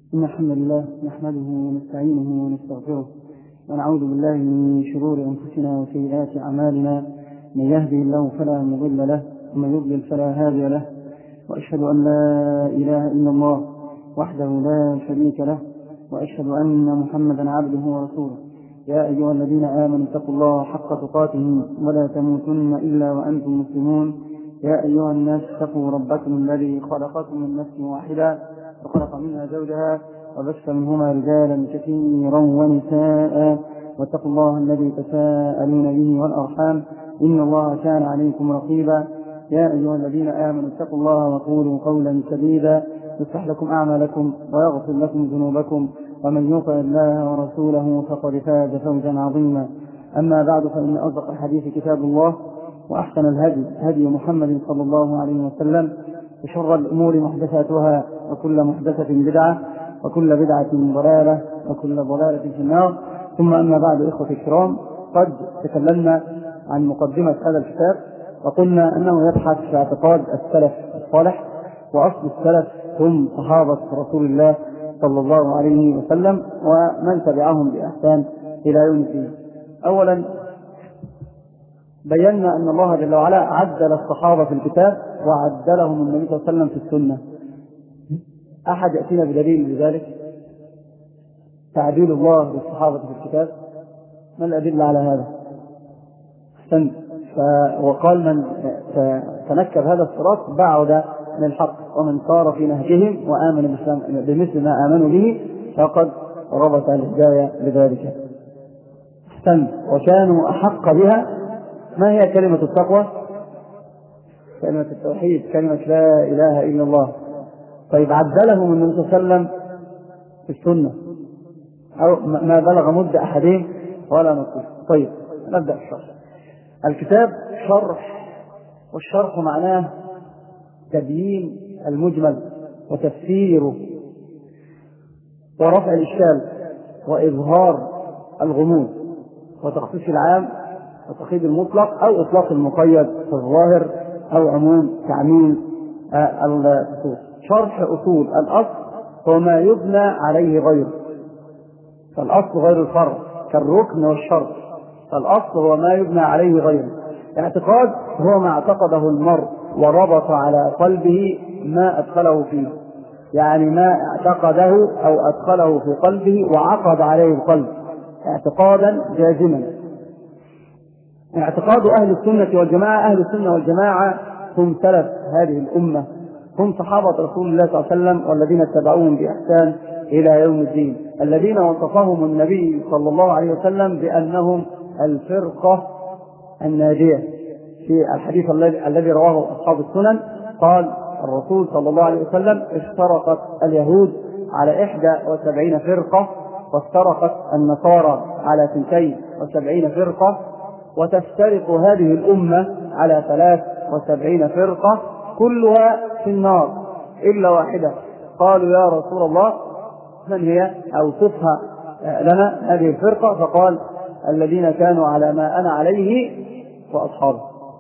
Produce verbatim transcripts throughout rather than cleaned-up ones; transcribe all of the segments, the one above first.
إن الحمد لله نحمده ونستعينه ونستغفره ونعوذ بالله من شرور أنفسنا وسيئات أعمالنا. من يهدي الله فلا مضل له ومن يضلل فلا هادي له، وأشهد أن لا إله إلا الله وحده لا شريك له، وأشهد أن محمدا عبده ورسوله. يا أيها الذين آمنوا اتقوا الله حق تقاته ولا تموتن إلا وأنتم مسلمون. يا أيها الناس اتقوا ربكم الذي خلقكم من نفس واحدة وخلق منها زوجها وبث منهما رجالا كثيرا ونساء، واتقوا الله الذي تساءلون به والأرحام إن الله كان عليكم رقيبا. يا أيها الذين آمنوا اتقوا الله وقولوا قولا سديدا يصلح لكم أعمالكم ويغفر لكم ذنوبكم، ومن يطع الله ورسوله فقد فاز فوزا عظيما. أما بعد، فإن أصدق الحديث كتاب الله، وأحسن الهدي هدي محمد صلى الله عليه وسلم، وشر الأمور محدثاتها وكل محدثة بدعة وكل بدعة ضلالة وكل ضلالة في النار. ثم أما بعد، إخوة الكرام، قد تكلمنا عن مقدمة هذا الكتاب وقلنا أنه يبحث في اعتقاد السلف الصالح، وأصل السلف هم صحابة رسول الله صلى الله عليه وسلم ومن تبعهم بإحسان إلى يوم الدين. أولا بينا أن الله جل وعلا عدل الصحابة في الكتاب وعدلهم النبي صلى الله عليه وسلم في السنة. أحد يأتينا بدليل لذلك؟ تعديل الله للصحابة في الكتاب، ما الأدلة على هذا؟ أحسن. وقال من تنكب هذا الصراط بعد من الحق، ومن صار في نهجهم وآمن بمثل ما آمنوا به فقد ربط الهداية بذلك. أحسن. وكانوا أحق بها. ما هي كلمة التقوى؟ كلمة التوحيد، كلمة لا إله إلا الله. طيب عدلهم النبي صلى الله عليه وسلم في السنة، أو ما بلغ مدة أحدهم ولا نقول. طيب نبدأ الشرح. الكتاب شرح، والشرح معناه تبيين المجمل وتفسيره ورفع الإشكال وإظهار الغموض وتخصيص العام وتقييد المطلق أو إطلاق المقيد في الظاهر أو عموم تعميم الخصوص. شرح أصول الأصل هو ما يبنى عليه غيره، فالأصل غير الفرع كالركن والشرط، فالأصل هو ما يبنى عليه غيره. الاعتقاد هو ما اعتقده المرء وربط على قلبه ما أدخله فيه، يعني ما اعتقده أو أدخله في قلبه وعقد عليه القلب اعتقادا جازما. اعتقاد أهل السنة والجماعة، أهل السنة والجماعة هم سلف هذه الأمة، هم صحابة رسول الله صلى الله عليه وسلم والذين اتبعوهم بإحسان إلى يوم الدين، الذين وصفهم النبي صلى الله عليه وسلم بأنهم الفرقة الناجية. في الحديث الذي رواه أصحاب السنن قال الرسول صلى الله عليه وسلم: افترقت اليهود على إحدى وسبعين فرقة، وافترقت النصارى على ثنتين وسبعين فرقة، وتفترق هذه الأمة على ثلاث وسبعين فرقة كلها في النار إلا واحدة. قالوا: يا رسول الله من هي؟ أوصفها لنا هذه الفرقة. فقال: الذين كانوا على ما أنا عليه وأصحابه.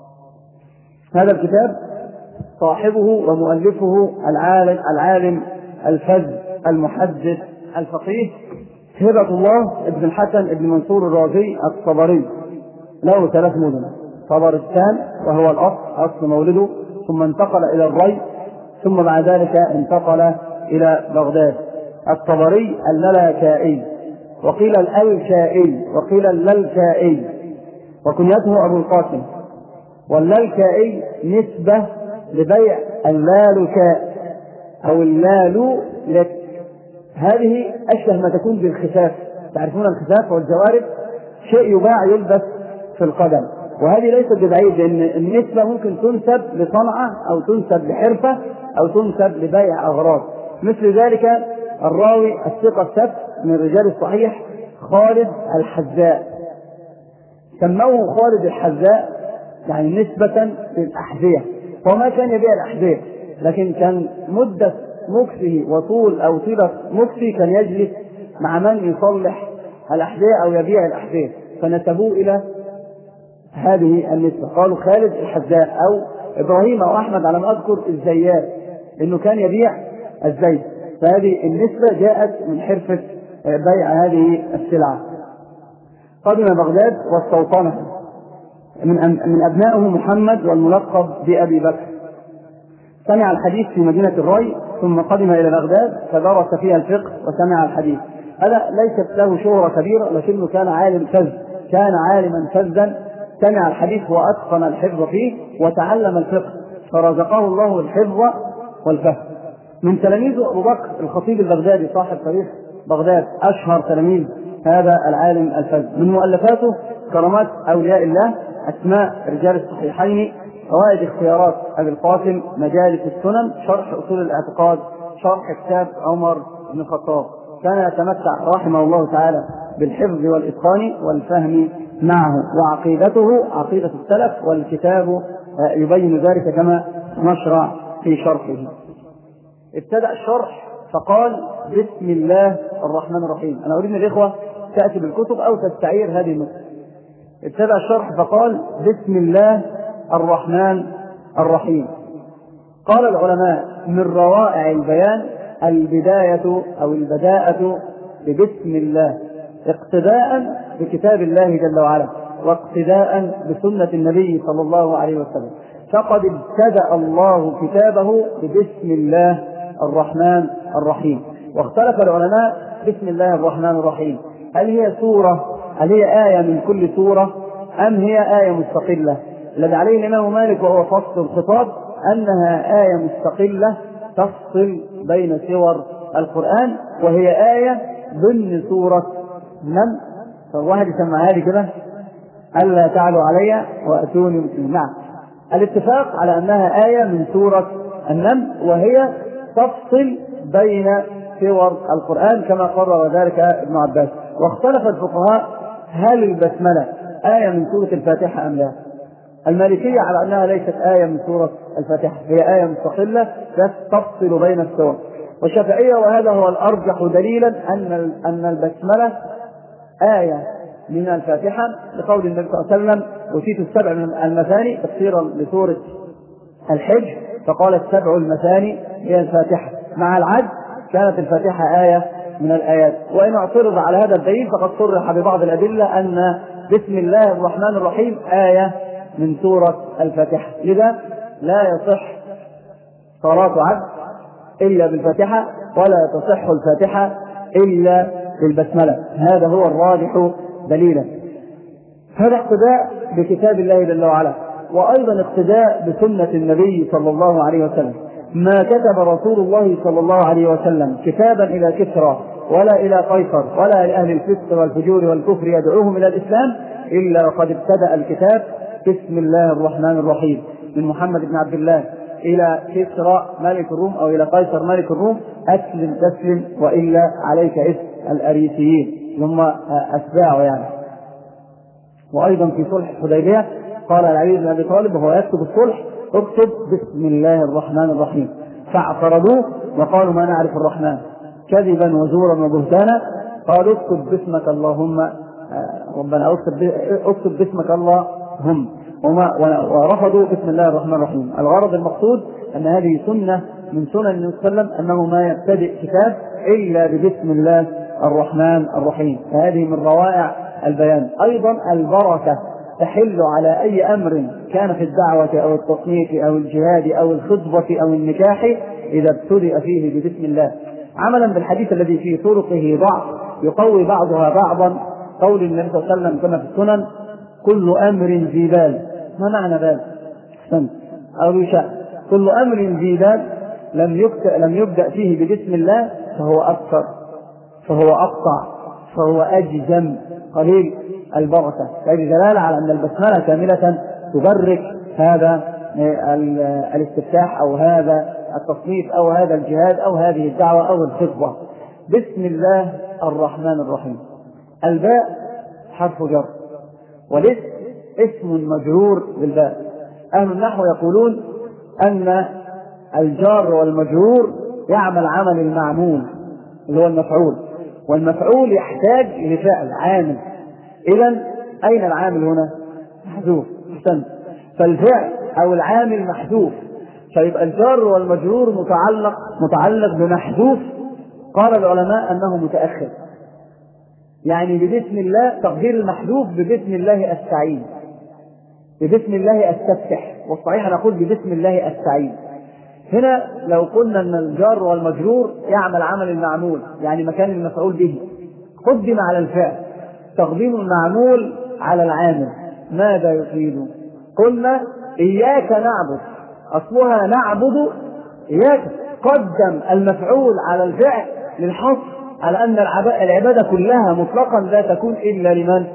هذا الكتاب صاحبه ومؤلفه العالم العالم الفذ المحدث الفقيه هبة الله ابن الحسن ابن منصور الرازي الطبري، له ثلاث مدن: طبرستان وهو الأصل أصل مولده، ثم انتقل إلى الري، ثم بعد ذلك انتقل إلى بغداد. الطبري اللالكائي، وقيل الألكائي، وقيل اللالكائي، وكنيته أبو القاسم. واللالكائي نسبة لبيع اللالكاء أو اللالو لك، هذه أشبه ما تكون بالخفاف. تعرفون الخفاف والجوارب، شيء يباع يلبس في القدم، وهذه ليست ببعيد، لأن النسبة ممكن تنسب لصنعة أو تنسب لحرفة أو تنسب لبيع أغراض. مثل ذلك الراوي الثقة الثبت من رجال الصحيح خالد الحذاء، سموه خالد الحذاء يعني نسبة للأحذية، وما كان يبيع الأحذية، لكن كان مدة مكسه وطول أو طيلة مكسه كان يجلس مع من يصلح الأحذية أو يبيع الأحذية، فنسبوه إلى هذه النسبة. قالوا خالد الحذاء، أو إبراهيم أو أحمد على ما أذكر الزيات، إنه كان يبيع الزيت. فهذه النسبة جاءت من حرفة بيع هذه السلعة. قدم بغداد واستوطنها، من من أبنائه محمد والملقب بأبي بكر. سمع الحديث في مدينة الري، ثم قدم إلى بغداد فدرس فيها الفقه وسمع الحديث. هذا ليست له شهرة كبيرة، لكنه كان عالم فذ، كان عالما فذا، سمع الحديث وأتقن الحفظ فيه وتعلم الفقه، فرزقه الله الحفظ والفهم. من تلاميذه أبو بكر الخطيب البغدادي صاحب تاريخ بغداد، أشهر تلاميذ هذا العالم الفذ. من مؤلفاته كرامات أولياء الله، أسماء رجال الصحيحين، فوائد اختيارات أبي القاسم، مجالس السنن، شرح أصول الاعتقاد، شرح كتاب عمر بن الخطاب. كان يتمتع رحمه الله تعالى بالحفظ والإتقان والفهم معه، وعقيدته عقيدة السلف، والكتاب يبين ذلك كما نشرع في شرحه. ابتدأ الشرح فقال بسم الله الرحمن الرحيم. أنا أريد من الإخوة تأتي بالكتب أو تستعير هذه النسخة. ابتدأ الشرح فقال بسم الله الرحمن الرحيم. قال العلماء من روائع البيان البداية أو البداءة ببسم الله، اقتداء بكتاب الله جل وعلا، واقتداء بسنة النبي صلى الله عليه وسلم. فقد ابتدأ الله كتابه ببسم الله الرحمن الرحيم. واختلف العلماء بسم الله الرحمن الرحيم، هل هي سورة، هل هي آية من كل سورة، أم هي آية مستقلة؟ الذي عليه الإمام مالك وهو فصل الخطاب أنها آية مستقلة تفصل بين سور القرآن، وهي آية ضمن سورة نم. فالواحد يسمع هذه كده ألا تعلوا علي وأتوني مسلمين. نعم، الاتفاق على أنها آية من سورة النم، وهي تفصل بين سور القرآن كما قرر ذلك ابن عباس. واختلف الفقهاء هل البسملة آية من سورة الفاتحة أم لا. المالكية على أنها ليست آية من سورة الفاتحة، هي آية مستقلة تفصل بين السور. والشافعية وهذا هو الأرجح دليلا أن أن البسملة آية من الفاتحة، لقول النبي صلى الله عليه وسلم أوتيت السبع من المثاني تفسيرا لسورة الحج، فقال السبع المثاني هي الفاتحة. مع العد كانت الفاتحة آية من الآيات. وإن اعترض على هذا الدليل فقد صرح ببعض الأدلة أن بسم الله الرحمن الرحيم آية من سورة الفاتحة، لذا لا يصح صلاة عبد إلا بالفاتحة، ولا تصح الفاتحة إلا بالبسملة. هذا هو الراجح دليلا. هذا اقتداء بكتاب الله جل وعلا، وأيضا اقتداء بسنة النبي صلى الله عليه وسلم. ما كتب رسول الله صلى الله عليه وسلم كتابا إلى كسرى ولا إلى قيصر ولا لأهل الفسق والفجور والكفر يدعوهم إلى الإسلام إلا وقد ابتدأ الكتاب بسم الله الرحمن الرحيم. من محمد بن عبد الله إلى كسرى ملك الروم أو إلى قيصر ملك الروم أسلم تسلم وإلا عليك اسم الأريسيين ثم أتباعه يعني. وأيضا في صلح الحديبية قال علي بن أبي طالب وهو يكتب الصلح اكتب بسم الله الرحمن الرحيم، فاعترضوه وقالوا ما نعرف الرحمن كذبا وزورا وبهتانا، قالوا اكتب باسمك اللهم ربنا اكتب باسمك اللهم، ورفضوا بسم الله الرحمن الرحيم. الغرض المقصود أن هذه سنة من سنن النبي صلى الله عليه وسلم أنه ما يبتدئ كتاب إلا ببسم الله الرحمن الرحيم، فهذه من روائع البيان. أيضا البركة تحل على أي أمر كان في الدعوة أو التصنيف أو الجهاد أو الخطبة أو النكاح إذا ابتدأ فيه ببسم الله، عملا بالحديث الذي في طرقه ضعف يقوي بعضها بعضا، قول النبي صلى الله عليه وسلم كما في السنن كل أمر ذي بال. ما معنى بال؟ أحسنت أو يشاء. كل أمر ذي بال لم لم يبدأ فيه ببسم الله فهو أكثر، فهو أقطع، فهو أجزم، قليل البركة. هذه دلالة على أن البسملة كاملة تبرك هذا الاستفتاح أو هذا التصنيف أو هذا الجهاد أو هذه الدعوة أو الخطبة. بسم الله الرحمن الرحيم. الباء حرف جر، والاسم اسم مجرور بالباء. أهل النحو يقولون أن الجار والمجرور يعمل عمل المعمول اللي هو المفعول، والمفعول يحتاج لفعل عامل. إذن أين العامل هنا؟ محذوف. فالفعل أو العامل محذوف، فيبقى الجار والمجرور متعلق متعلق بمحذوف قال العلماء أنه متأخر، يعني ببسم الله تقدير المحذوف ببسم الله أستعين، ببسم الله أستفتح، والصحيح نقول ببسم الله أستعين. هنا لو قلنا أن الجار والمجرور يعمل عمل المعمول، يعني مكان المفعول به، قدم على الفعل، تقديم المعمول على العامل ماذا يفيد؟ قلنا إياك نعبد، أصلها نعبد إياك، قدم المفعول على الفعل للحصر على أن العبادة كلها مطلقا لا تكون إلا لمن؟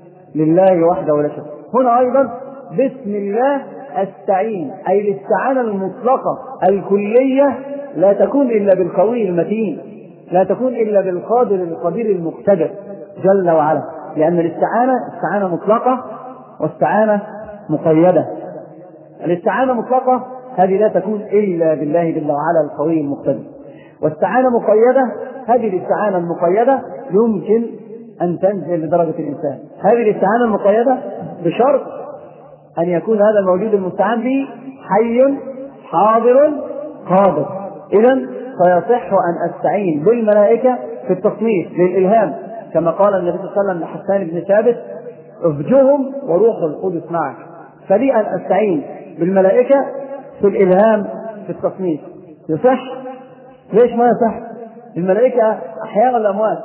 لله وحده ولا شريك. هنا أيضا بسم الله أستعين، أي الاستعانة المطلقة الكلية لا تكون إلا بالقوي المتين، لا تكون إلا بالقادر القدير المقتدر جل وعلا، لأن الاستعانة استعانة مطلقة واستعانة مقيدة. الاستعانة مطلقة هذه لا تكون إلا بالله جل وعلا القوي المقتدر، واستعانة مقيدة هذه الاستعانة المقيدة يمكن أن تنزل لدرجة الإنسان. هذه الاستعانة المقيدة بشرط أن يكون هذا الموجود المستعان به حي حاضر قادر. إذن فيصح أن أستعين بالملائكة في التصنيف للإلهام، كما قال النبي صلى الله عليه وسلم لحسان بن ثابت افجهم وروح القدس معك، فلي أن أستعين بالملائكة في الإلهام في التصنيف. يصح؟ ليش ما يصح؟ الملائكة أحياء ولا أموات؟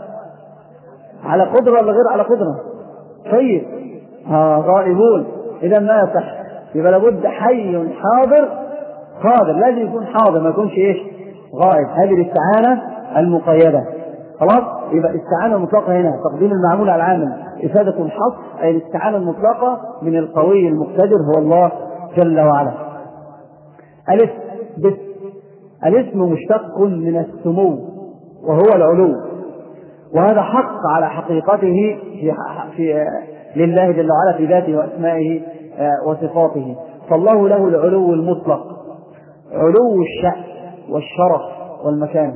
على قدرة ولا غير على قدرة؟ طيب آه غائبون، إذا ما يصح، يبقى لابد حي حاضر قادر، لازم يكون حاضر ما يكونش إيش؟ غائب. هذه الاستعانة المقيدة. خلاص؟ يبقى الاستعانة المطلقة هنا تقديم المعمول على العامل إفادة الحصر، أي الاستعانة المطلقة من القوي المقتدر هو الله جل وعلا. الاسم بس الاسم مشتق من السمو وهو العلو، وهذا حق على حقيقته في, في لله جل وعلا في ذاته وأسمائه وصفاته. فالله له العلو المطلق، علو الشأن والشرف والمكان،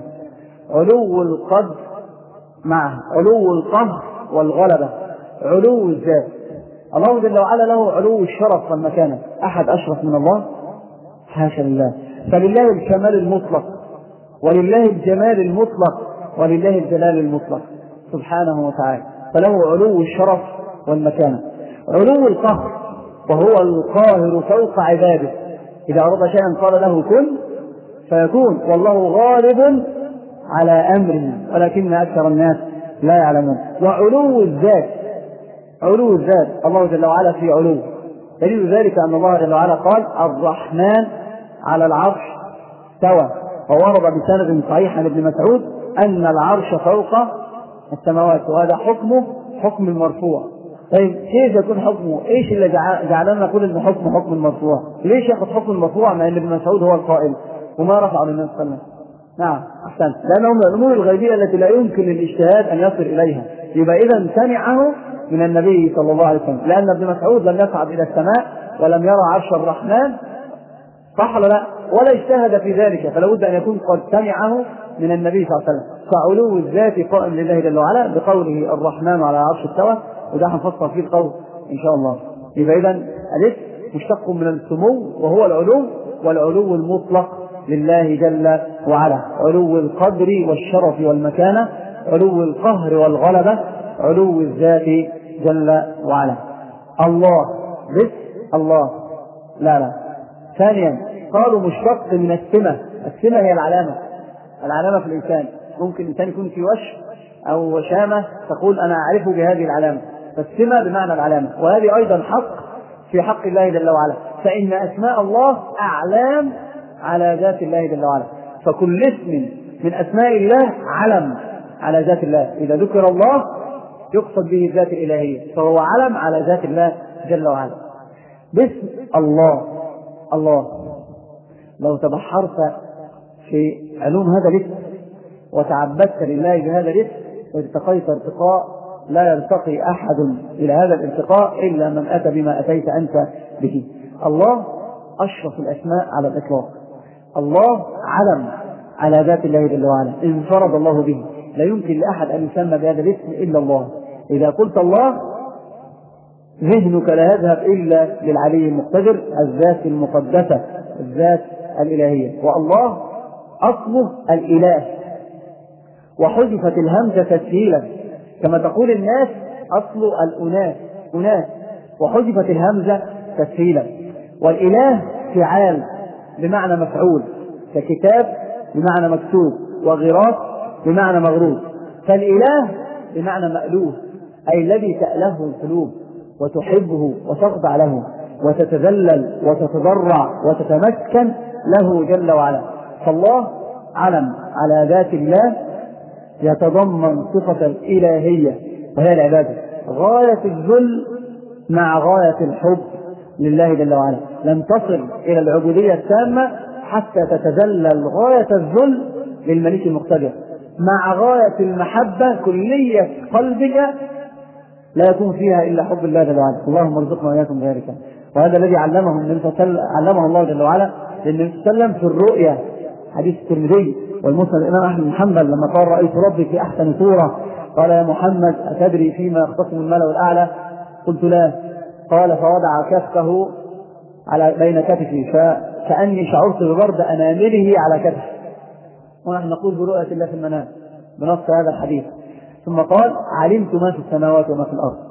علو القدر معه علو القهر والغلبة، علو الذات. الله جل وعلا له علو الشرف والمكانة، أحد أشرف من الله؟ حاشا لله. فلله الكمال المطلق، ولله الجمال المطلق، ولله الجلال المطلق سبحانه وتعالى، فله علو الشرف والمكانة. علو القهر وهو القاهر فوق عباده، إذا أراد شيئا قال له كن فيكون، والله غالب على أمره ولكن أكثر الناس لا يعلمون. وعلو الذات، علو الذات الله جل وعلا في علو، دليل ذلك أن الله جل وعلا قال الرحمن على العرش استوى، وورد بسند صحيح عن ابن مسعود أن العرش فوق السماوات، وهذا حكمه حكم المرفوع. طيب كيف يكون حكمه؟ ايش اللي جعلنا نقول ان حكمه حكم المرفوع؟ ليش ياخذ حكم المرفوع مع ان ابن مسعود هو القائل وما رفع للناس صلى الله عليه وسلم؟ نعم احسنت، لانه من الامور الغيبيه التي لا يمكن للاجتهاد ان يصل اليها، يبقى اذا سمعه من النبي صلى الله عليه وسلم، لان ابن مسعود لم يصعد الى السماء ولم يرى عرش الرحمن، صح ولا لا؟ ولا اجتهد في ذلك، فلا بد ان يكون قد سمعه من النبي صلى الله عليه وسلم. فعلو الذات قائم لله جل وعلا بقوله الرحمن على عرش استوى، وده هنفصل فيه القول ان شاء الله. يبقى اذا الاسم مشتق من السمو وهو العلو، والعلو المطلق لله جل وعلا، علو القدر والشرف والمكانة، علو القهر والغلبة، علو الذات جل وعلا. الله بس الله لا لا. ثانيا قالوا مشتق من السمة، السمة هي العلامة، العلامة في الإنسان، ممكن الإنسان يكون في وش أو وشامة تقول أنا أعرفه بهذه العلامة، فالسمة بمعنى العلامة، وهذه أيضا حق في حق الله جل وعلا، فإن أسماء الله أعلام على ذات الله جل وعلا، فكل اسم من أسماء الله علم على ذات الله، إذا ذكر الله يقصد به الذات الإلهية، فهو علم على ذات الله جل وعلا. باسم الله، الله لو تبحرت في علوم هذا الاسم وتعبدت لله بهذا الاسم وارتقيت ارتقاء لا يرتقي أحد إلى هذا الارتقاء إلا من أتى بما أتيت أنت به. الله أشرف الأسماء على الإطلاق، الله علم على ذات الله جل وعلا، انفرد الله به، لا يمكن لأحد أن يسمى بهذا الاسم إلا الله. إذا قلت الله ذهنك لا يذهب إلا للعلي المقتدر، الذات المقدسة، الذات الإلهية، والله أصله الإله، وحذفت الهمزة تسهيلا، كما تقول الناس أصل الأناس أناس، وحذفت الهمزة تسهيلا. والإله فعال بمعنى مفعول، ككتاب بمعنى مكتوب، وغراس بمعنى مغروس. فالإله بمعنى مألوه، أي الذي تأله القلوب وتحبه وتخضع له وتتذلل وتتضرع وتتمكن له جل وعلا. فالله علم على ذات الله يتضمن صفة الإلهية وهي العبادة، غاية الذل مع غاية الحب لله جل وعلا. لن تصل إلى العبودية التامة حتى تتذلل غاية الذل للملك المقتدر مع غاية المحبة. كلية قلبك لا يكون فيها إلا حب الله جل وعلا. اللهم ارزقنا وإياكم ذلك. وهذا الذي علمه النبي صلى الله عليه وسلم، علمه الله جل وعلا للنبي صلى الله عليه وسلم في الرؤيا، حديث الترمذي والمسند الإمام أحمد بن حنبل لما قال رأيت ربي في أحسن صورة، قال يا محمد أتدري فيما يختصم الملأ الأعلى؟ قلت لا. قال فوضع كفه على بين كتفي فكأني شعرت ببرد أنامله على كتفي. ونحن نقول برؤية الله في المنام بنص هذا الحديث. ثم قال علمت ما في السماوات وما في الأرض.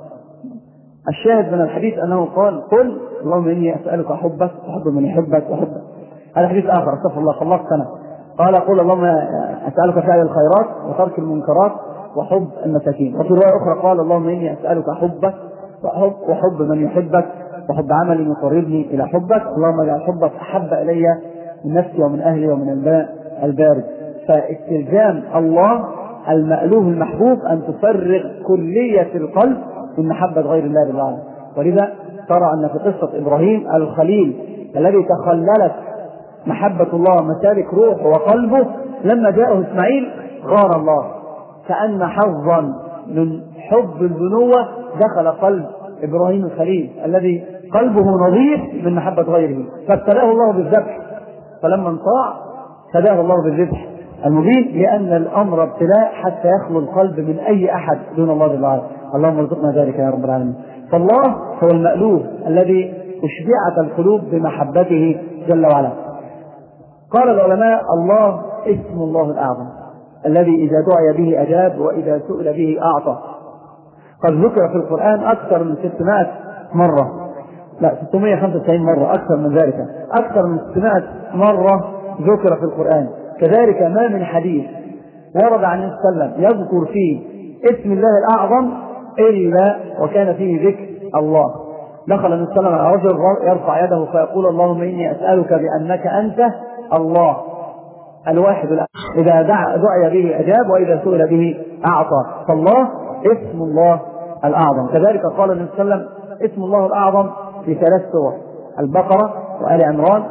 الشاهد من الحديث أنه قال قل اللهم إني أسألك حبك وحب من يحبك وحبك. هذا حديث آخر استغفر الله خلص سنة. قال قل اللهم أسألك فعل الخيرات وترك المنكرات وحب المساكين. وفي رواية أخرى قال اللهم إني أسألك حبك وحب, وحب من يحبك وحب عمل يقربني إلى حبك. اللهم اجعل حبك أحب إلي من نفسي ومن أهلي ومن الماء البارد. فاستلزام الله المألوه المحبوب أن تفرغ كلية القلب من محبة غير الله بالله. ولذا ترى أن في قصة إبراهيم الخليل الذي تخللت محبة الله مسالك روح وقلبه، لما جاءه إسماعيل غار الله، كأن حظا من حب البنوة دخل قلب إبراهيم الخليل الذي قلبه نظيف من محبة غيره، فابتلاه الله بالذبح. فلما انطاع فداه الله بالذبح المبين، لأن الأمر ابتلاء حتى يخلو القلب من أي أحد دون الله بالله. اللهم ارزقنا ذلك يا رب العالمين. فالله هو المألوه الذي أشبعت القلوب بمحبته جل وعلا. قال العلماء الله اسم الله الأعظم الذي إذا دعي به أجاب وإذا سئل به أعطى. قد ذكر في القرآن أكثر من ستمائة مرة، لا ستمائة وخمسة وتسعين مرة، أكثر من ذلك، أكثر من ستمائة مرة ذكر في القرآن. كذلك ما من حديث ورد عن النبي صلى الله عليه وسلم يذكر فيه اسم الله الأعظم إلا وكان فيه ذكر الله. دخل النبي صلى الله عليه وسلم على رجل يرفع يده فيقول اللهم إني أسألك بأنك أنت الله الواحد الأحد، إذا دعي به أجاب وإذا سئل به أعطى. فالله اسم الله الأعظم. كذلك قال النبي صلى الله عليه وسلم اسم الله الأعظم في ثلاث سور: البقرة وآل عمران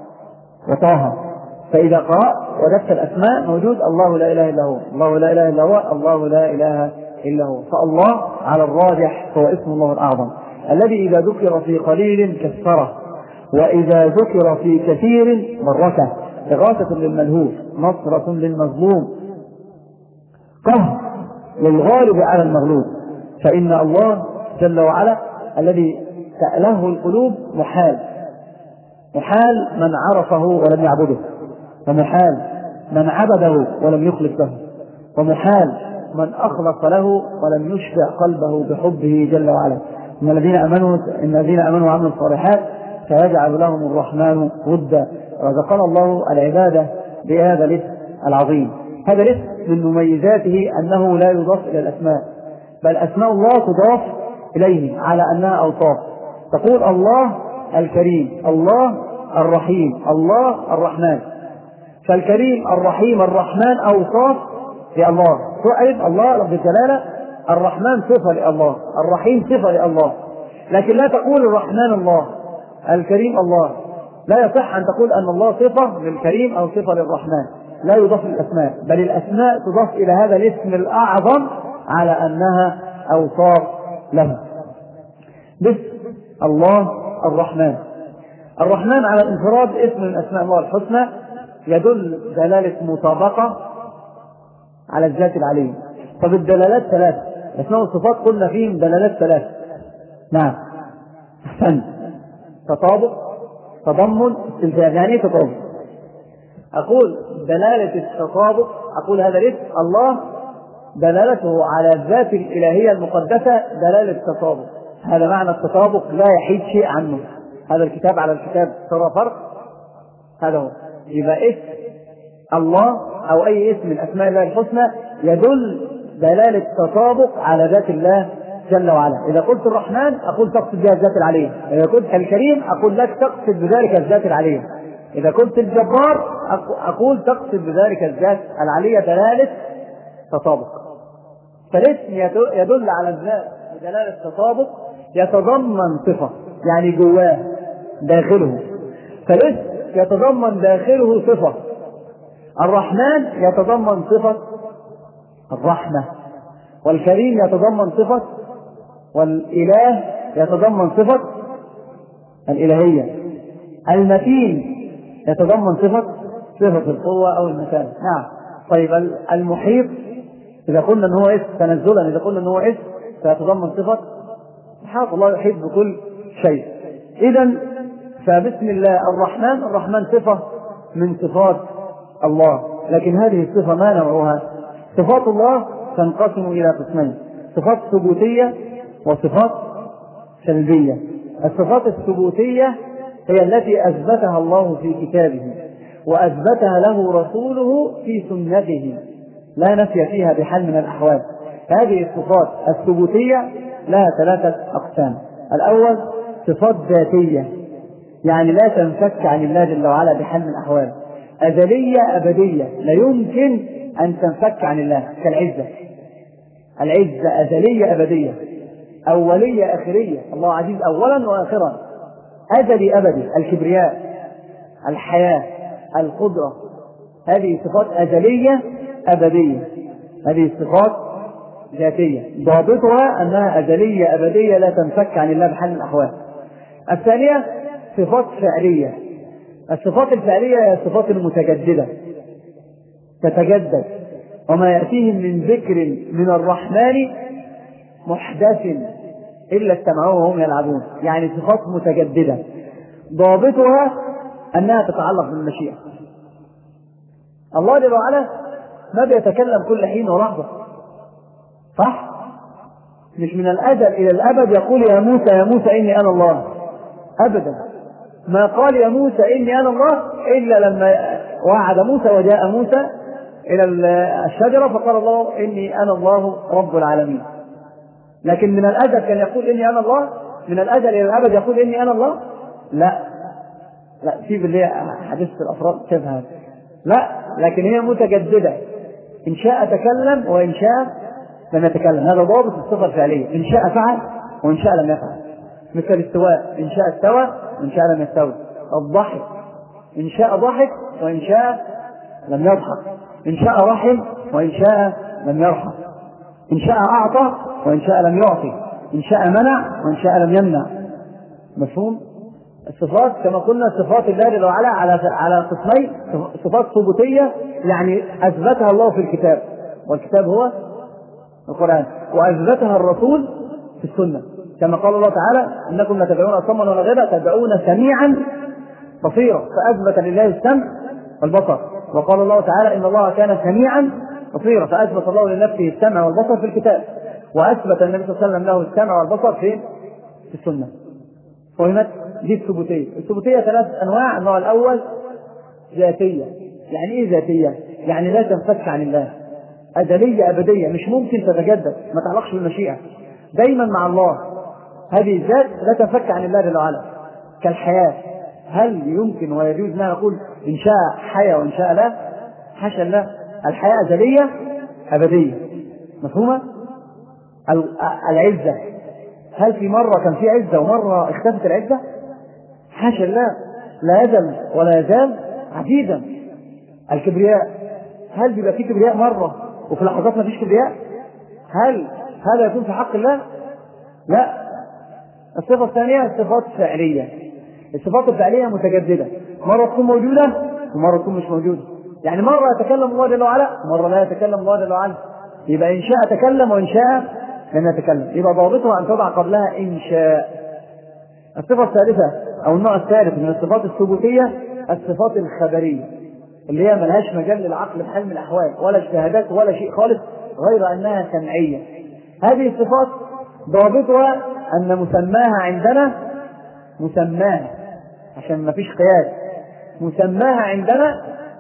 وطه. فإذا قرأت وجدت الأسماء موجود الله لا إله إلا هو، الله لا إله إلا هو، الله لا إله إلا هو. فالله على الراجح هو اسم الله الأعظم الذي إذا ذكر في قليل كثره، وإذا ذكر في كثير بركه، إغاثة للملهوف، نصرة للمظلوم، قهر للغالب على المغلوب. فإن الله جل وعلا الذي تأله القلوب محال، محال من عرفه ولم يعبده، ومحال من عبده ولم يخلص له، ومحال من أخلص له ولم يشبع قلبه بحبه جل وعلا. إن الذين آمنوا إن الذين آمنوا وعملوا الصالحات فيجعل لهم الرحمن ودا. رزقنا الله العبادة بهذا الاسم العظيم. هذا الاسم من مميزاته أنه لا يضاف إلى الأسماء، بل أسماء الله تضاف إليه على أنها أوصاف. تقول الله الكريم، الله الرحيم، الله الرحمن. فالكريم الرحيم الرحمن أوصاف لله، تعرف الله رب الجلالة. الرحمن صفة لله، الرحيم صفة لله، لكن لا تقول الرحمن الله، الكريم الله. لا يصح أن تقول أن الله صفة للكريم أو صفة للرحمن، لا يضاف الأسماء، بل الأسماء تضاف إلى هذا الاسم الأعظم على أنها أوصاف له. باسم الله الرحمن. الرحمن على الانفراد اسم من أسماء الله الحسنى، يدل دلالة مطابقة على الذات العلية. طب الدلالات ثلاث، أسماء الصفات قلنا فيهم دلالات ثلاث. نعم أحسن. تطابق، تضمن، استلزام. يعني ايه تطابق؟ أقول دلالة التطابق، أقول هذا الاسم الله دلالته على الذات الإلهية المقدسة دلالة تطابق. هذا معنى التطابق، لا يحيد شيء عنه. هذا الكتاب على الكتاب ترى فرق. هذا هو. يبقى اسم الله أو أي اسم من أسماء الله الحسنى يدل دلالة تطابق على ذات الله جل وعلا. إذا قلت الرحمن أقول تقصد بها الذات العلية، إذا قلت الكريم أقول لك تقصد بذلك الذات العلية، إذا قلت الجبار أقول تقصد بذلك الذات العلية، دلالة تطابق. فالاسم يدل على الذات بدلالة تطابق، يتضمن صفة يعني جواه داخله. فالاسم يتضمن داخله صفة. الرحمن يتضمن صفة الرحمة، والكريم يتضمن صفة، والإله يتضمن صفة الإلهية، المتين يتضمن صفة صفة القوة أو المكان. نعم. طيب المحيط إذا قلنا أنه اسم تنزلا، إذا قلنا أنه اسم فيتضمن صفة إحاطة، الله يحيط بكل شيء. إذن فبسم الله الرحمن، الرحمن صفة من صفات الله، لكن هذه الصفة ما نوعها؟ صفات الله تنقسم إلى قسمين: صفات ثبوتية وصفات سلبية. الصفات الثبوتية هي التي أثبتها الله في كتابه وأثبتها له رسوله في سنته، لا نفي فيها بحال من الأحوال. هذه الصفات الثبوتية لها ثلاثة أقسام. الأول صفات ذاتية، يعني لا تنفك عن الله جل وعلا بحال من الأحوال، أزلية أبدية، لا يمكن أن تنفك عن الله، كالعزة. العزة أزلية أبدية، أولية آخرية، الله عزيز أولا وآخرا، أزلي أبدي. الكبرياء، الحياة، القدرة، هذه صفات أزلية أبدية، هذه صفات ذاتية ضابطها أنها أزلية أبدية لا تنفك عن الله بحال من الأحوال. الثانية صفات فعلية. الصفات الفعلية هي الصفات المتجددة، تتجدد، وما يأتيهم من ذكر من الرحمن محدث إلا استمعوه وهم يلعبون، يعني صفات متجددة ضابطها أنها تتعلق بالمشيئة. الله جل وعلا ما بيتكلم كل حين ولحظة، صح؟ مش من الأزل إلى الأبد يقول يا موسى يا موسى إني أنا الله، أبدا. ما قال يا موسى إني أنا الله إلا لما وعد موسى وجاء موسى إلى الشجرة فقال الله إني أنا الله رب العالمين. لكن من الأزل كان يقول إني أنا الله، من الأزل إلى الأبد يقول إني أنا الله؟ لا لا، في بالله حديث الأفراد شبه، لا، لكن هي متجددة، إن شاء تكلم وإن شاء لم يتكلم. هذا ضابط الصفة الفعلية، إن شاء فعل وإن شاء لم يفعل. مثل الاستواء، إن شاء استوى وإن شاء لم يستوي. الضحك، إن شاء ضحك وإن شاء لم يضحك. إن شاء رحم وإن شاء لم يرحم. إن شاء أعطى وإن شاء لم يعطي. إن شاء منع وإن شاء لم يمنع. مفهوم؟ الصفات كما قلنا صفات الله جل وعلا على على قسمين: صفات ثبوتية يعني أثبتها الله في الكتاب، والكتاب هو القرآن، وأثبتها الرسول في السنة، كما قال الله تعالى إنكم لا تدعون صما ولا غيبا تدعون سميعا بصيرا، فأثبت لله السمع والبصر. وقال الله تعالى إن الله كان سميعا بصيرا، فأثبت الله لنفسه السمع والبصر في الكتاب، وأثبت النبي صلى الله عليه وسلم له السمع والبصر في في السنة. فهمت؟ دي الثبوتية. الثبوتية ثلاث أنواع. النوع الأول ذاتية. يعني إيه ذاتية؟ يعني لا تنفك عن الله، أزلية أبدية، مش ممكن تتجدد، ما تعلقش بالمشيئة، دايما مع الله. هذه الذات لا تنفك عن الله جل وعلا. كالحياة، هل يمكن ويجوز أن نقول إن شاء حياة وإن شاء لا؟ حاشا الله، الحياة أزلية أبدية. مفهومة؟ العزة، هل في مرة كان في عزة ومرة اختفت العزة؟ حاشا الله، لا يزل ولا يزال عزيزا. الكبرياء، هل بيبقى في كبرياء مرة وفي لحظات ما فيش كبرياء؟ هل هذا يكون في حق الله؟ لا. الصفة الثانية الصفات الفعلية. الصفات الفعلية متجددة، مرة تكون موجودة ومرة تكون مش موجودة. يعني مرة يتكلم الله جل وعلا ومرة لا يتكلم الله جل وعلا. يبقى إن شاء تكلم وإن شاء لم يتكلم، يبقى ضابطها أن تضع قبلها إن شاء. الصفة الثالثة أو النوع الثالث من الصفات الثبوتية الصفات الخبرية، اللي هي ملهاش مجال للعقل بحال من الأحوال، ولا اجتهادات ولا شيء خالص، غير أنها سمعية. هذه الصفات ضابطها أن مسماها عندنا مسماها عشان ما فيش قياس، مسماها عندنا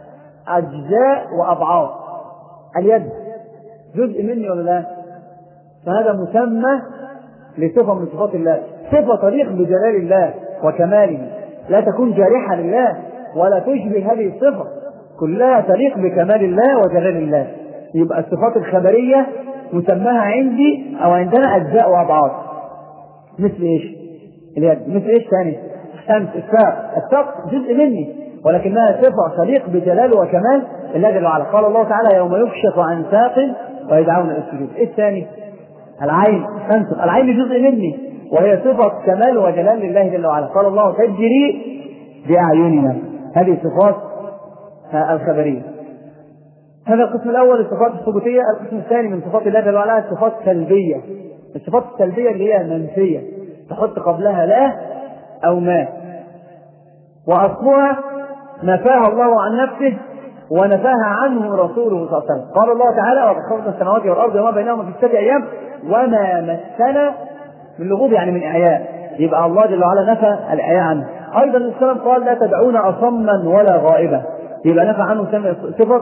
أجزاء وأبعاد. اليد جزء مني ولا لا؟ فهذا مسمى لصفة من صفات الله، صفة تليق بجلال الله وكماله، لا تكون جارحة لله ولا تشبه هذه الصفة، كلها تليق بكمال الله وجلال الله. يبقى الصفات الخبرية مسماها عندي أو عندنا أجزاء وأبعاد. مثل إيش؟ اليد. مثل إيش ثاني؟ الشمس، الساق. الساق جزء مني ولكنها صفة تليق بجلاله وكمال الله جل وعلا. قال الله تعالى يوم يكشف عن ساق ويدعون إلى السجود. إيه الثاني؟ العين. تنسق. العين جزء مني وهي صفة كمال وجلال لله جل وعلا. قال الله تجري بأعيننا. هذه صفات الخبرية. هذا القسم الأول الصفات الثبوتية. القسم الثاني من صفات الله جل وعلا الصفات السلبية. الصفات السلبية اللي هي منفية، تحط قبلها لا أو ما، وأصلها نفاها الله عن نفسه ونفاها عنه رسوله صلى الله عليه وسلم. قال الله تعالى وقد خلقنا السماوات والأرض وما بينهما في ستة أيام وما مسنا من لغوب، يعني من إعياء. يبقى الله جل وعلا نفى الإعياء عنه. أيضا السلام قال لا تدعون أصما ولا غائبا، يبقى نفى عنه صفة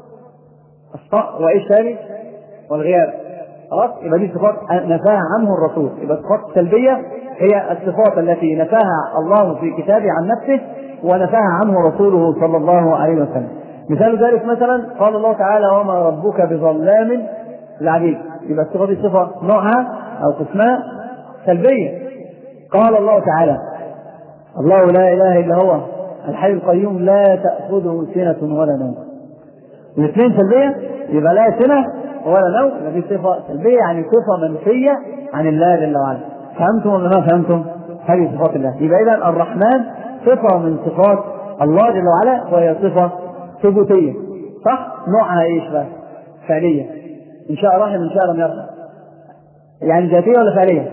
الصاء وإيش ثاني؟ والغياب. خلاص، يبقى دي صفات نفاها عنه الرسول. يبقى الصفات السلبية هي الصفات التي نفاها الله في كتابه عن نفسه ونفاها عنه رسوله صلى الله عليه وسلم. مثال ذلك مثلا قال الله تعالى وما ربك بظلام للعبيد. يبقى الصفة دي صفة نوعها أو قسمها سلبية. قال الله تعالى الله لا إله إلا هو الحي القيوم لا تأخذه سنة ولا نوم. الاثنين سلبية، يبقى لا سنة ولا نوم، يبقى دي صفة سلبية يعني صفة منفية عن الله جل وعلا. فهمتم ولا ما فهمتم؟ هذه صفات الله. يبقى إذن الرحمن صفة من صفات الله جل وعلا وهي صفة ثبوتية، صح؟ نوعها ايش بقى؟ فعلية. إن شاء رحم إن شاء لم يرحم. يعني ذاتية ولا فعلية؟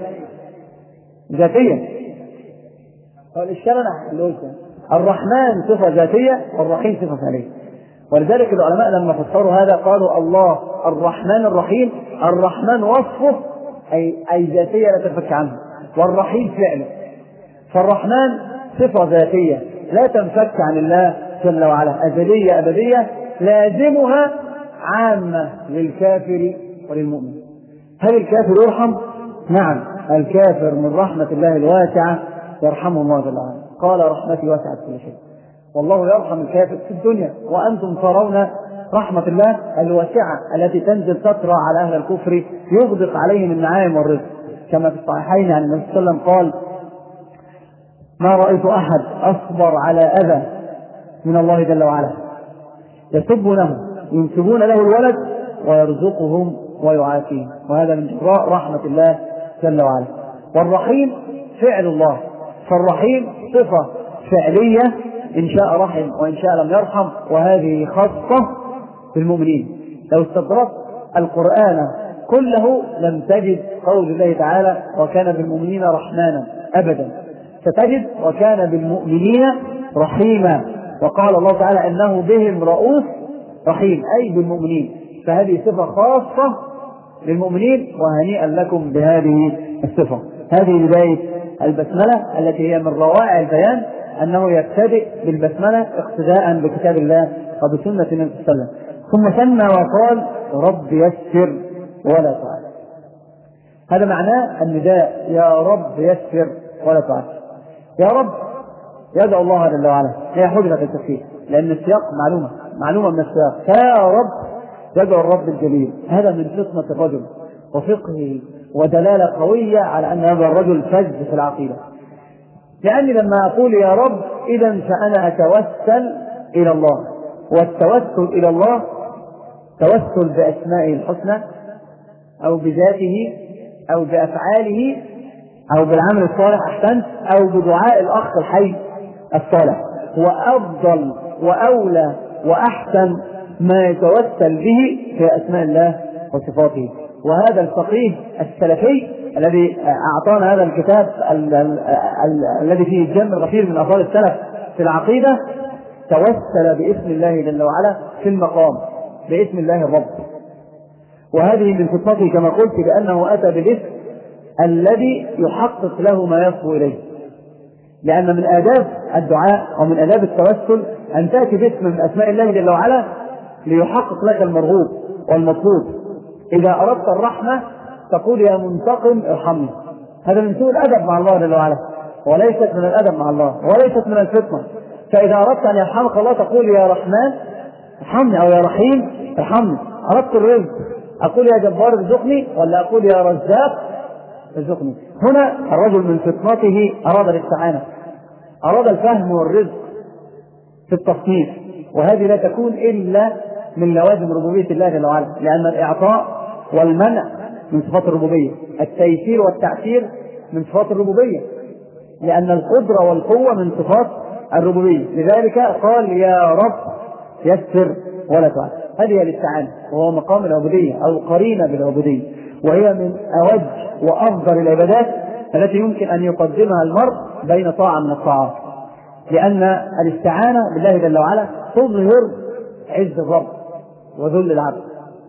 ذاتية. فالإشكال أنا اللي قلت الرحمن صفة ذاتية والرحيم صفة فعلية. ولذلك العلماء لما فسروا هذا قالوا الله الرحمن الرحيم، الرحمن وصفه أي أي ذاتية لا تنفك عنه، والرحيم فعله. فالرحمن صفة ذاتية لا تنفك عن الله جل وعلا، أزلية أبدية، لازمها عامة للكافر وللمؤمن. هل الكافر يرحم؟ نعم، الكافر من رحمة الله الواسعة يرحمه الله جل وعلا. قال رحمتي واسعت كل شيء. والله يرحم الكافر في الدنيا وأنتم ترون رحمة الله الواسعة التي تنزل تطرى على أهل الكفر يغدق عليهم النعائم والرزق، كما في الصحيحين عن النبي صلى الله عليه وسلم قال ما رأيت أحد أصبر على أذى من الله جل وعلا، يسبونه ينسبون له الولد ويرزقهم ويعافيهم، وهذا من جراء رحمة الله جل وعلا. والرحيم فعل الله، فالرحيم صفة فعلية إن شاء رحم وإن شاء لم يرحم، وهذه خاصة بالمؤمنين. لو استدركت القرآن كله لم تجد قول الله تعالى وكان بالمؤمنين رحمانا أبدا، ستجد وكان بالمؤمنين رحيما. وقال الله تعالى إنه بهم رؤوف رحيم، أي بالمؤمنين. فهذه صفة خاصة للمؤمنين، وهنيئا لكم بهذه الصفة. هذه بداية البسملة التي هي من روائع البيان أنه يبتدئ بالبسملة اقتداء بكتاب الله وبسنة النبي صلى الله عليه وسلم. ثم سمى وقال رب يسر ولا تعسر. هذا معناه النداء يا رب يسر ولا تعسر. يا رب يدعو الله جل وعلا، هي حجرة التفسير لأن السياق معلومة معلومة من السياق. يا رب يدعو الرب الجليل. هذا من فطنة الرجل وفقهه ودلالة قوية على أن هذا الرجل فج في العقيدة. لأني لما أقول يا رب إذا فأنا أتوسل إلى الله، والتوسل إلى الله توسل بأسمائه الحسنى أو بذاته أو بأفعاله أو بالعمل الصالح أحسنت أو بدعاء الأخ الحي الصالح. وأفضل وأولى وأحسن ما يتوسل به في أسماء الله وصفاته. وهذا الفقيه السلفي الذي أعطانا هذا الكتاب الذي فيه الجم الغفير من أفضل السلف في العقيدة توسل باسم الله جل وعلا في المقام، باسم الله الرب. وهذه من فطنته كما قلت بأنه أتى بالاسم الذي يحقق له ما يصبو إليه، لأن من آداب الدعاء ومن آداب التوسل أن تأتي باسم من أسماء الله جل وعلا ليحقق لك المرغوب والمطلوب. إذا أردت الرحمة تقول يا منتقم ارحمني، هذا من سوء الأدب مع الله جل وعلا، وليست من الأدب مع الله، وليست من الفطنة. فإذا أردت أن يرحمك الله تقول يا رحمن ارحمني، أو يا رحيم ارحمني. أردت الرزق أقول يا جبار ارزقني، ولا أقول يا رزاق ارزقني. هنا الرجل من فطنته أراد الاستعانة، أراد الفهم والرزق في التصنيف، وهذه لا تكون إلا من لوازم ربوبية الله جل وعلا، لأن الإعطاء والمنع من صفات الربوبية، التيسير والتعسير من صفات الربوبية، لأن القدرة والقوة من صفات الربوبية. لذلك قال يا رب يسر ولا تعسر. هذه الاستعانة، وهو مقام العبودية أو قرينة بالعبودية، وهي من أوج وأفضل العبادات التي يمكن أن يقدمها المرء بين طاعة من الطاعات، لأن الاستعانة بالله جل وعلا تظهر عز الرب وذل العبد،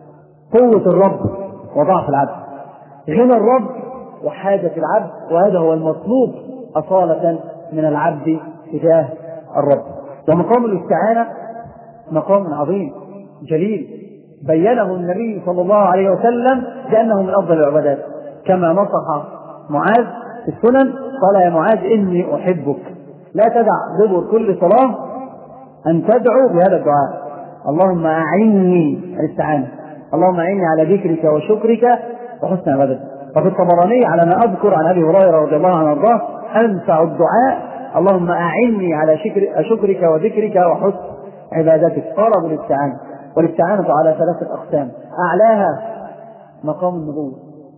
قوة الرب وضعف العبد، غنى الرب وحاجة العبد، وهذا هو المطلوب أصالة من العبد تجاه الرب. ومقام الاستعانة مقام عظيم جليل بينه النبي صلى الله عليه وسلم بأنه من أفضل العبادات، كما نصح معاذ في السنن قال يا معاذ إني أحبك لا تدع دبر كل صلاة أن تدعو بهذا الدعاء اللهم أعني الاستعانة، اللهم أعني على ذكرك وشكرك وحسن عبادتك. وفي الطبراني على ما أذكر عن أبي هريرة رضي الله عنه وارضاه أنفع الدعاء اللهم أعني على شكر شكرك وذكرك وحسن عبادتك. طلب الاستعانة، والاستعانة على ثلاثة أقسام، أعلاها مقام النبوة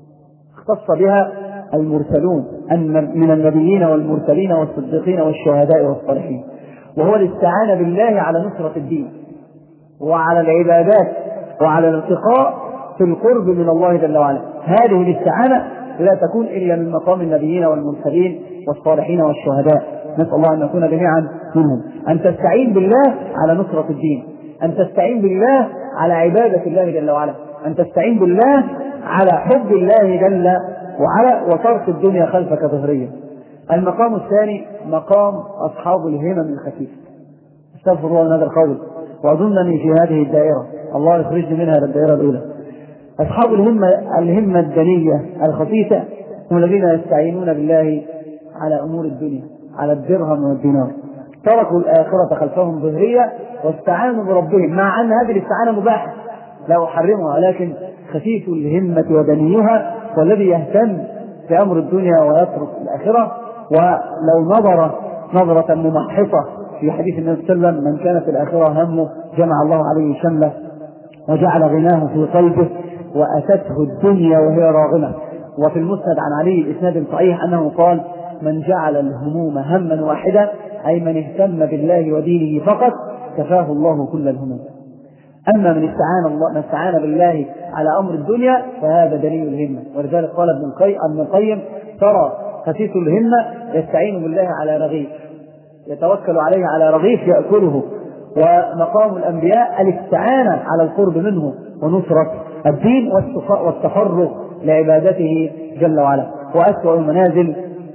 اختص بها المرسلون من النبيين والمرسلين والصديقين والشهداء والصالحين، وهو الاستعانة بالله على نصرة الدين وعلى العبادات وعلى الارتقاء في القرب من الله جل وعلا. هذه الاستعانة لا تكون إلا من مقام النبيين والمرسلين والصالحين والشهداء، نسأل الله أن نكون جميعا منهم. أن تستعين بالله على نصرة الدين، أن تستعين بالله على عبادة الله جل وعلا، أن تستعين بالله على حب الله جل وعلا وترك الدنيا خلفك ظهريا. المقام الثاني مقام أصحاب الهمم الخفيفة، استغفر الله من هذا القول وأظنني في هذه الدائرة، الله يخرجني منها للدائرة الأولى. أصحاب الهمة الهمة الدنية الخفيفة هم الذين يستعينون بالله على أمور الدنيا، على الدرهم والدينار، تركوا الآخرة خلفهم ظهرية واستعانوا بربهم، مع أن هذه الاستعانة مباحة لا أحرمها، ولكن خفيف الهمة ودنيها والذي يهتم بأمر الدنيا ويترك الآخرة. ولو نظر نظرة ممحصة في حديث النبي صلى الله عليه وسلم من كانت الآخرة همه جمع الله عليه شمله وجعل غناه في قلبه وأتته الدنيا وهي راغمة. وفي المسند عن علي إسناد صحيح أنه قال من جعل الهموم هما واحدا أي من اهتم بالله ودينه فقط كفاه الله كل الهموم. أما من استعان الله من استعان بالله على أمر الدنيا فهذا دليل الهمة. ولذلك قال ابن القيم ابن القيم ترى خفيف الهمة يستعين بالله على رغيف، يتوكل عليه على رغيف يأكله. ومقام الأنبياء الاستعانة على القرب منه ونصرة الدين والتفرغ لعبادته جل وعلا. وأسوأ المنازل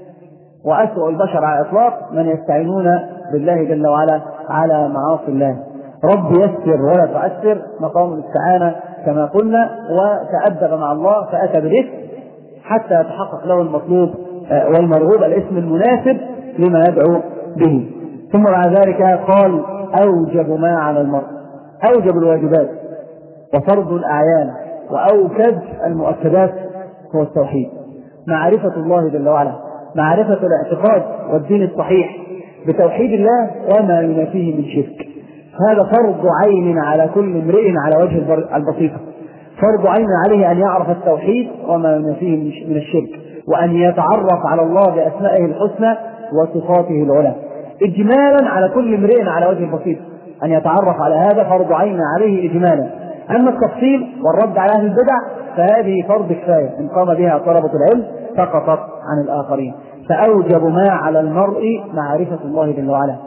وأسوأ البشر على الإطلاق من يستعينون بالله جل وعلا على معاصي الله. رب يسر ولا تعسر مقام الاستعانة كما قلنا، وتأدب مع الله فأتى بالاسم حتى يتحقق له المطلوب والمرغوب، الاسم المناسب لما يدعو به. ثم بعد ذلك قال أوجب ما على المرء، أوجب الواجبات وفرض الأعيان وأوكد المؤكدات هو التوحيد، معرفة الله جل وعلا، معرفة الاعتقاد والدين الصحيح بتوحيد الله وما ينافيه من شرك. هذا فرض عين على كل امرئ على وجه البسيطة، فرض عين عليه أن يعرف التوحيد وما ينافيه من الشرك، وأن يتعرف على الله بأسمائه الحسنى وصفاته العلى إجمالا على كل امرئ على وجه البسيطة، أن يتعرف على هذا فرض عين عليه إجمالا. أما التفصيل والرد على أهل البدع فهذه فرض كفاية إن قام بها طلبة العلم سقطت عن الآخرين. فأوجب ما على المرء معرفة الله جل وعلا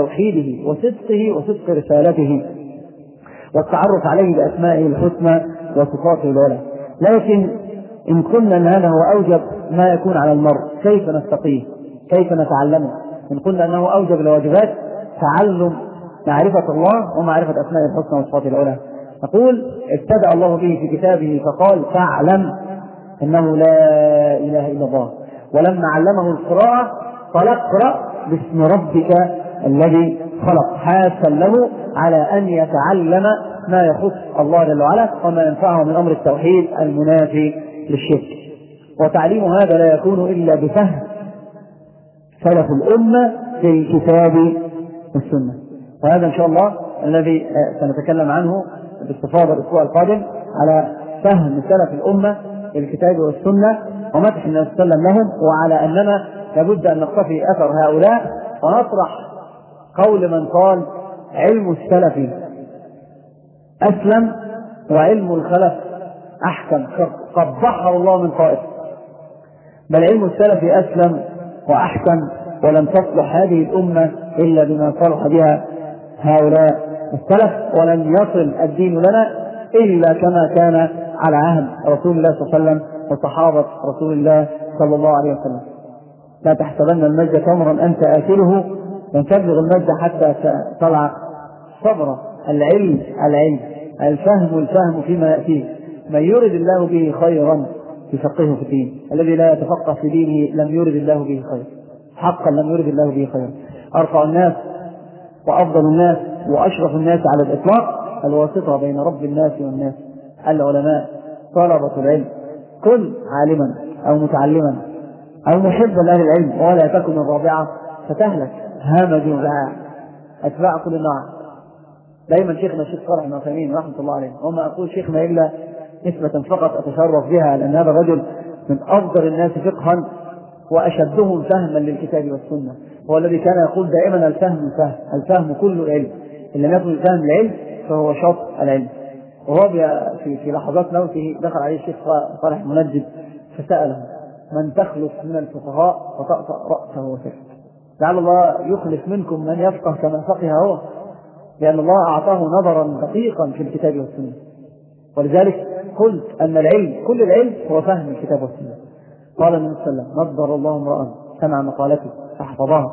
بتوحيده وصدقه وصدق رسالته والتعرف عليه بأسمائه الحسنى وصفاته العلى. لكن إن قلنا أن هذا هو أوجب ما يكون على المرء، كيف نستقيه؟ كيف نتعلمه؟ إن قلنا أنه أوجب الواجبات تعلم معرفة الله ومعرفة أسماء الحسنى وصفاته العلى، نقول ابتدأ الله به في كتابه فقال فاعلم أنه لا إله إلا الله. ولما علمه القراءة قال اقرأ باسم ربك الذي خلق، حاسا له على أن يتعلم ما يخص الله جل وعلا وما ينفعه من أمر التوحيد المنافي للشرك. وتعليم هذا لا يكون إلا بفهم سلف الأمة في الكتاب والسنة، وهذا إن شاء الله الذي سنتكلم عنه باستفاضة الأسبوع القادم، على فهم سلف الأمة في الكتاب والسنة ومدح النبي صلى الله عليه وسلم لهم، وعلى أننا لابد أن نقتفي أثر هؤلاء ونطرح قول من قال علم السلف أسلم وعلم الخلف أحكم، قبحه الله من طائف. بل علم السلف أسلم وأحكم، ولم تصلح هذه الأمة إلا بما صلح بها هؤلاء السلف، ولن يصل الدين لنا إلا كما كان على عهد رسول الله صلى الله عليه وسلم وصحابة رسول الله صلى الله عليه وسلم. لا تحسبن المجد تمرا أنت آكله، لن تبلغ المجد حتى تلعق صبرا. العلم العلم الفهم الفهم فيما يأتيه، من يرد الله به خيرا يفقهه في الدين، الذي لا يتفقه في دينه لم يرد الله به خيرا، حقا لم يرد الله به خيرا. أرفع الناس وأفضل الناس وأشرف الناس على الإطلاق الواسطة بين رب الناس والناس العلماء طلبة العلم. كن عالما أو متعلما أو محبا لأهل العلم، ولا تكن الرابعة فتهلك هامج وبعاع أتباع كل نوع. دائما شيخنا الشيخ صالح بن عثيمين رحمة الله عليه، وما أقول شيخنا إلا نسبة فقط أتشرف بها، لأن هذا الرجل من أفضل الناس فقها وأشدهم فهما للكتاب والسنة، هو الذي كان يقول دائما الفهم الفهم الفهم كل علم، إن لم يكن الفهم العلم فهو شط العلم. وهو في في لحظات موته دخل عليه الشيخ صالح المنجد فسأله من تخلص من الفقهاء وتأطأ رأسه وسكت، لعل الله يخلص منكم من يفقه كما فقه هو، لأن الله أعطاه نظرا دقيقا في الكتاب والسنة. ولذلك قلت أن العلم كل العلم هو فهم الكتاب والسنة. قال النبي صلى الله عليه وسلم نضر الله امرأ سمع مقالته فحفظها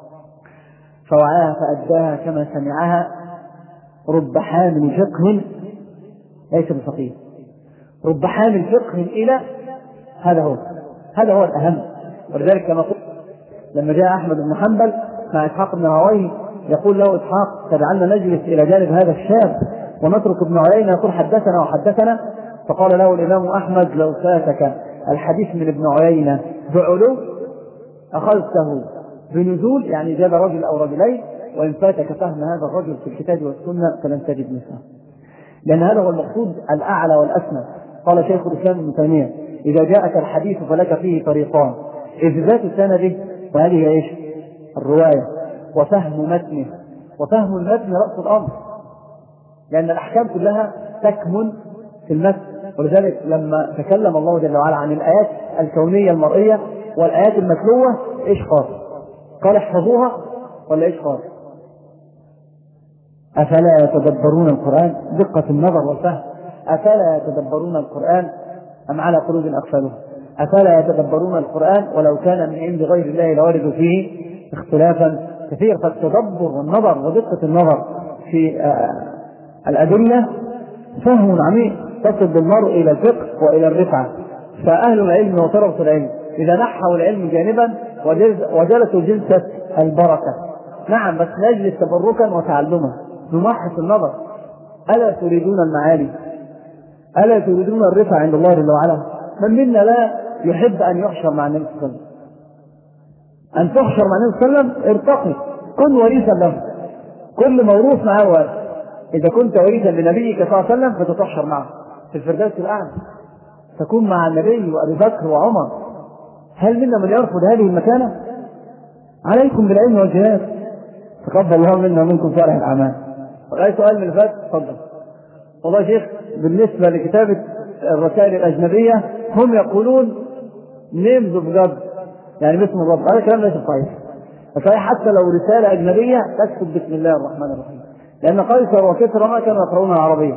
فوعاها فأداها كما سمعها، رب حامل فقه ليس بفقيه، رب حامل فقه إلى هذا هو هذا هو الأهم. ولذلك كما قلت لما جاء أحمد بن حنبل مع إسحاق بن راهويه يقول له إسحاق تجعلنا نجلس إلى جانب هذا الشاب ونترك ابن عيينة يقول حدثنا وحدثنا، فقال له الإمام أحمد لو فاتك الحديث من ابن عيينة بعلو أخذته بنزول، يعني جاب رجل أو رجلين، وإن فاتك فهم هذا الرجل في الكتاب والسنة فلن تجد مثله، لأن هذا هو المقصود الأعلى والأسمى. قال شيخ الإسلام ابن تيمية إذا جاءك الحديث فلك فيه طريقان، إثبات سنده وهذه إيش الرواية، وفهم متنه، وفهم المتن رأس الأمر، لأن الأحكام كلها تكمن في المتن. ولذلك لما تكلم الله جل وعلا عن الآيات الكونية المرئية والآيات المتلوة إيش قال؟ قال احفظوها ولا إيش قال؟ أفلا يتدبرون القرآن، دقة النظر والفهم، أفلا يتدبرون القرآن أم على قلوب أقفالها، أفلا يتدبرون القرآن ولو كان من عند غير الله لوردوا فيه اختلافا كثير. فالتدبر والنظر ودقة النظر في الأدلة فهم عميق تصل بالمرء إلى الفقه وإلى الرفعة. فأهل العلم وطرف العلم إذا نحوا العلم جانبا وجلسوا جلسة البركة، نعم بس نجلس تبركا وتعلما نمحص النظر. ألا تريدون المعالي؟ ألا تريدون الرفعة عند الله جل وعلا؟ من منا لا يحب أن يحشر مع النبي صلى الله عليه وسلم؟ أن تحشر مع النبي صلى الله عليه وسلم ارتقي، كن وريثا له، كل موروث معه وارث. إذا كنت وريثا لنبيك صلى الله عليه وسلم فتتحشر معه في الفردوس الأعلى، تكون مع النبي وأبي بكر وعمر. هل منا من يرفض هذه المكانة؟ عليكم بالعلم والجهاد، تقبل الله منا ومنكم صالح الأعمال. وأي سؤال من الفات؟ تفضل. والله شيخ بالنسبة لكتابة الرسائل الأجنبية هم يقولون names of God، يعني باسم الرب، هذا كلام ليس صحيح. صحيح حتى لو رسالة أجنبية تكتب بسم الله الرحمن الرحيم، لأن قيصر وكسرى ما كانوا يقرؤون العربية،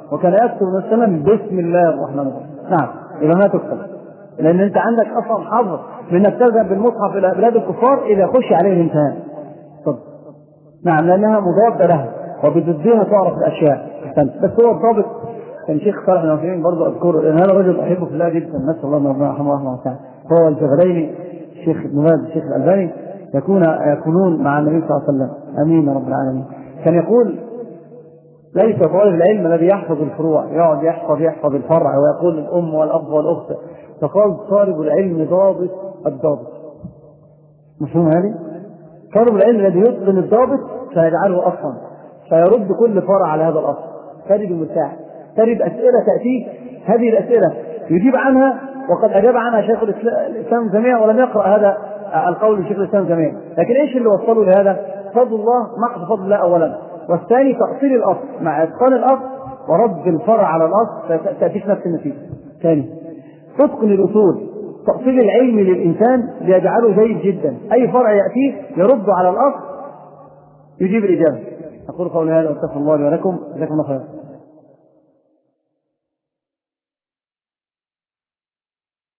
وكان يكتب النبي صلى الله عليه وسلم بسم الله الرحمن الرحيم. نعم، يبقى ما تكتب، لأن أنت عندك أصلا حظ من أنك تذهب بالمصحف إلى بلاد الكفار إذا خش عليه الامتحان. طب نعم، لأنها مضادة لها وبضدها تعرف الأشياء. بس هو الضابط كان شيخ صالح بن عثيمين برضه أذكره، لأن هذا الرجل أحبه في الله جدا، نسأل الله أن يرحمه رحمه واسعة. هو الجبلين الشيخ ابن باز الشيخ الألباني يكون يكونون مع النبي صلى الله عليه وسلم. أمين رب العالمين. كان يقول: ليس طالب العلم الذي يحفظ الفروع يقعد يحفظ يحفظ الفرع ويقول الأم والأب والأخت، فقال طالب العلم ضابط الضابط. مفهوم هذه؟ طالب العلم الذي يتقن الضابط فيجعله أصلا، فيرد كل فرع على هذا الأصل. تجد المساعد، تجد أسئلة تأتيه، هذه الأسئلة يجيب عنها وقد أجاب عنها شيخ الإسلام ابن تيمية ولم يقرأ هذا القول لشيخ الإسلام ابن تيمية. لكن إيش اللي وصله لهذا؟ فضل الله، محض فضل الله أولا، والثاني تأصيل الأصل مع إتقان الأصل ورد الفرع على الأصل تأتيك نفس النتيجة. ثاني، تتقن الأصول، تأصيل العلم للإنسان ليجعله جيد جدا، أي فرع يأتيه يرد على الأصل يجيب الإجابة. أقول قولي هذا وأستغفر الله لي ولكم، جزاكم الله خيرا.